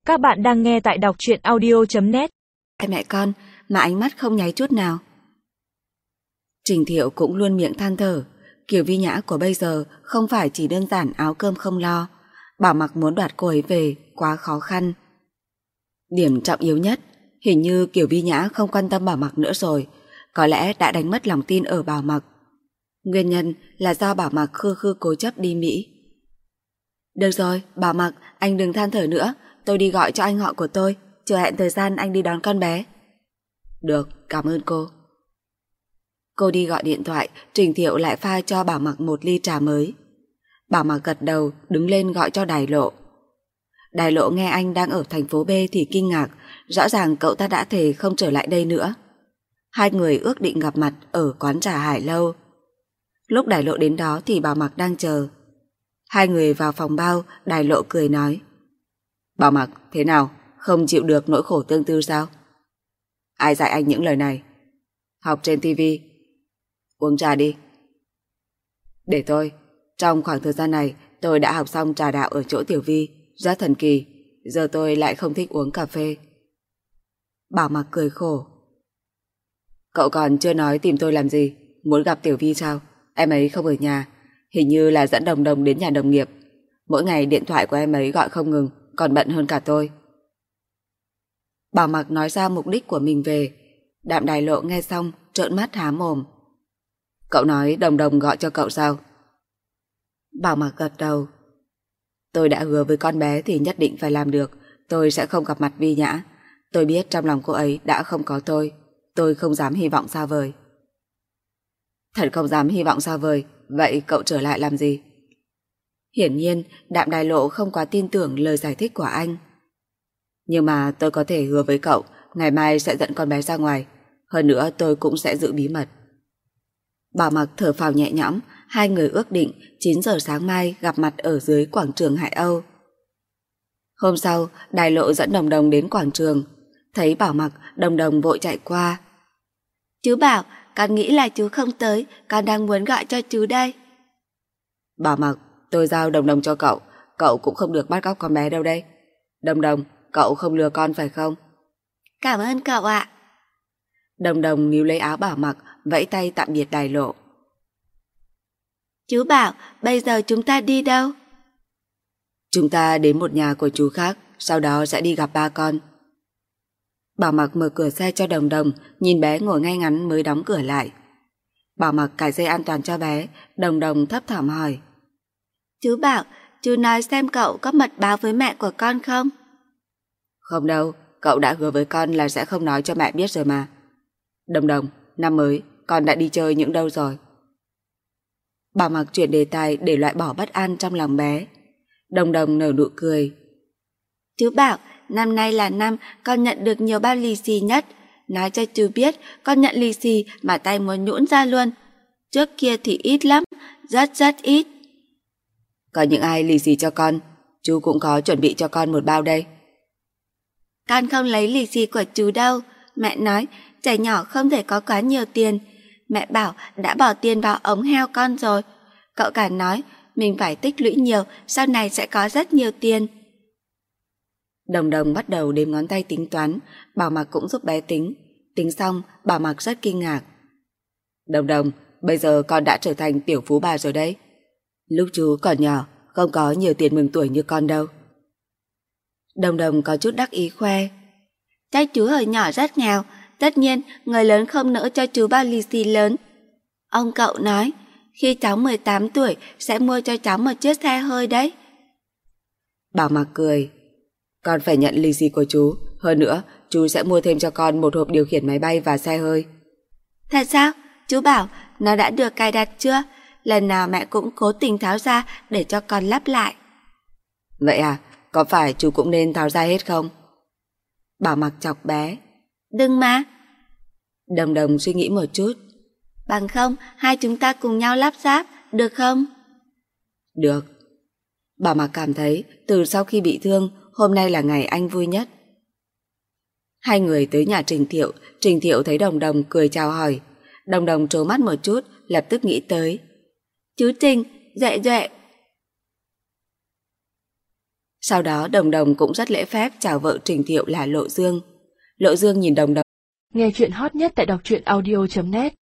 Các bạn đang nghe tại đọc truyện audio.net. Mẹ con mà ánh mắt không nháy chút nào. Trình Thiệu cũng luôn miệng than thở, Kiều Vi Nhã của bây giờ không phải chỉ đơn giản áo cơm không lo, Bảo Mặc muốn đoạt cô ấy về quá khó khăn. Điểm trọng yếu nhất, hình như Kiều Vi Nhã không quan tâm Bảo Mặc nữa rồi, có lẽ đã đánh mất lòng tin ở Bảo Mặc. Nguyên nhân là do Bảo Mặc khư khư cố chấp đi Mỹ. Được rồi, Bảo Mặc, anh đừng than thở nữa, tôi đi gọi cho anh họ của tôi, chờ hẹn thời gian anh đi đón con bé. Được, cảm ơn cô. Cô đi gọi điện thoại, Trình Thiệu lại pha cho Bảo Mặc một ly trà mới. Bảo Mặc gật đầu, đứng lên gọi cho Đài Lộ. Đài Lộ nghe anh đang ở thành phố B thì kinh ngạc, rõ ràng cậu ta đã thề không trở lại đây nữa. Hai người ước định gặp mặt ở quán trà Hải Lâu. Lúc Đài Lộ đến đó thì Bảo Mặc đang chờ. Hai người vào phòng bao, Đài Lộ cười nói: Bảo Mặc, thế nào? Không chịu được nỗi khổ tương tư sao? Ai dạy anh những lời này? Học trên tivi. Uống trà đi. Để tôi. Trong khoảng thời gian này tôi đã học xong trà đạo ở chỗ Tiểu Vi, rất thần kỳ. Giờ tôi lại không thích uống cà phê. Bảo Mặc cười khổ. Cậu còn chưa nói tìm tôi làm gì? Muốn gặp Tiểu Vi sao? Em ấy không ở nhà, hình như là dẫn Đồng Đồng đến nhà đồng nghiệp. Mỗi ngày điện thoại của em ấy gọi không ngừng, còn bận hơn cả tôi. Bảo Mặc nói ra mục đích của mình về. Đạm Đài Lộ nghe xong trợn mắt há mồm. Cậu nói Đồng Đồng gọi cho cậu sao? Bảo Mặc gật đầu. Tôi đã hứa với con bé thì nhất định phải làm được. Tôi sẽ không gặp mặt Vi Nhã. Tôi biết trong lòng cô ấy đã không có tôi không dám hy vọng xa vời. Thật không dám hy vọng xa vời. Vậy cậu trở lại làm gì? Hiển nhiên Đạm Đài Lộ không quá tin tưởng lời giải thích của anh. Nhưng mà tôi có thể hứa với cậu ngày mai sẽ dẫn con bé ra ngoài. Hơn nữa tôi cũng sẽ giữ bí mật. Bảo Mặc thở phào nhẹ nhõm. Hai người ước định 9 giờ sáng mai gặp mặt ở dưới quảng trường Hải Âu. Hôm sau Đài Lộ dẫn Đồng Đồng đến quảng trường. Thấy Bảo Mặc, Đồng Đồng vội chạy qua. Chú Bảo, con nghĩ là chú không tới, con đang muốn gọi cho chú đây. Bảo Mặc, tôi giao Đồng Đồng cho cậu. Cậu cũng không được bắt cóc con bé đâu đây. Đồng Đồng, cậu không lừa con phải không? Cảm ơn cậu ạ. Đồng Đồng níu lấy áo Bảo Mặc, vẫy tay tạm biệt Đài Lộ. Chú Bảo, bây giờ chúng ta đi đâu? Chúng ta đến một nhà của chú khác, sau đó sẽ đi gặp ba con. Bảo Mặc mở cửa xe cho Đồng Đồng, nhìn bé ngồi ngay ngắn mới đóng cửa lại. Bảo Mặc cài dây an toàn cho bé, Đồng Đồng thấp thỏm hỏi. Chú Bảo, chú nói xem cậu có mật báo với mẹ của con không? Không đâu, cậu đã hứa với con là sẽ không nói cho mẹ biết rồi mà. Đồng Đồng, năm mới, con đã đi chơi những đâu rồi? Bảo Mặc chuyển đề tài để loại bỏ bất an trong lòng bé. Đồng Đồng nở nụ cười. Chú Bảo, năm nay là năm con nhận được nhiều bao lì xì nhất. Nói cho chú biết, con nhận lì xì mà tay muốn nhũn ra luôn. Trước kia thì ít lắm, rất rất ít. Có những ai lì xì cho con? Chú cũng có chuẩn bị cho con một bao đây. Con không lấy lì xì của chú đâu. Mẹ nói trẻ nhỏ không thể có quá nhiều tiền. Mẹ bảo đã bỏ tiền vào ống heo con rồi. Cậu cả nói mình phải tích lũy nhiều, sau này sẽ có rất nhiều tiền. Đồng Đồng bắt đầu đếm ngón tay tính toán, Bảo Mặc cũng giúp bé tính. Tính xong, Bảo Mặc rất kinh ngạc. Đồng Đồng, bây giờ con đã trở thành tiểu phú bà rồi đấy. Lúc chú còn nhỏ, không có nhiều tiền mừng tuổi như con đâu. Đồng Đồng có chút đắc ý khoe. Chắc chú hồi nhỏ rất nghèo, tất nhiên người lớn không nỡ cho chú bao lì xì lớn. Ông cậu nói, khi cháu 18 tuổi sẽ mua cho cháu một chiếc xe hơi đấy. Bảo Mặc cười. Con phải nhận lì xì của chú. Hơn nữa, chú sẽ mua thêm cho con một hộp điều khiển máy bay và xe hơi. Thật sao? Chú Bảo, nó đã được cài đặt chưa? Lần nào mẹ cũng cố tình tháo ra để cho con lắp lại. Vậy à? Có phải chú cũng nên tháo ra hết không? Bảo Mặc chọc bé. Đừng mà. Đồng Đồng suy nghĩ một chút. Bằng không, hai chúng ta cùng nhau lắp ráp, được không? Được. Bảo Mặc cảm thấy từ sau khi bị thương, hôm nay là ngày anh vui nhất. Hai người tới nhà Trình Thiệu thấy Đồng Đồng cười chào hỏi. Đồng Đồng trố mắt một chút, lập tức nghĩ tới. Chú Trình, Duệ Duệ. Sau đó Đồng Đồng cũng rất lễ phép chào vợ Trình Thiệu là Lộ Dương. Lộ Dương nhìn Đồng Đồng. Nghe chuyện hot nhất tại đọc truyện audio.net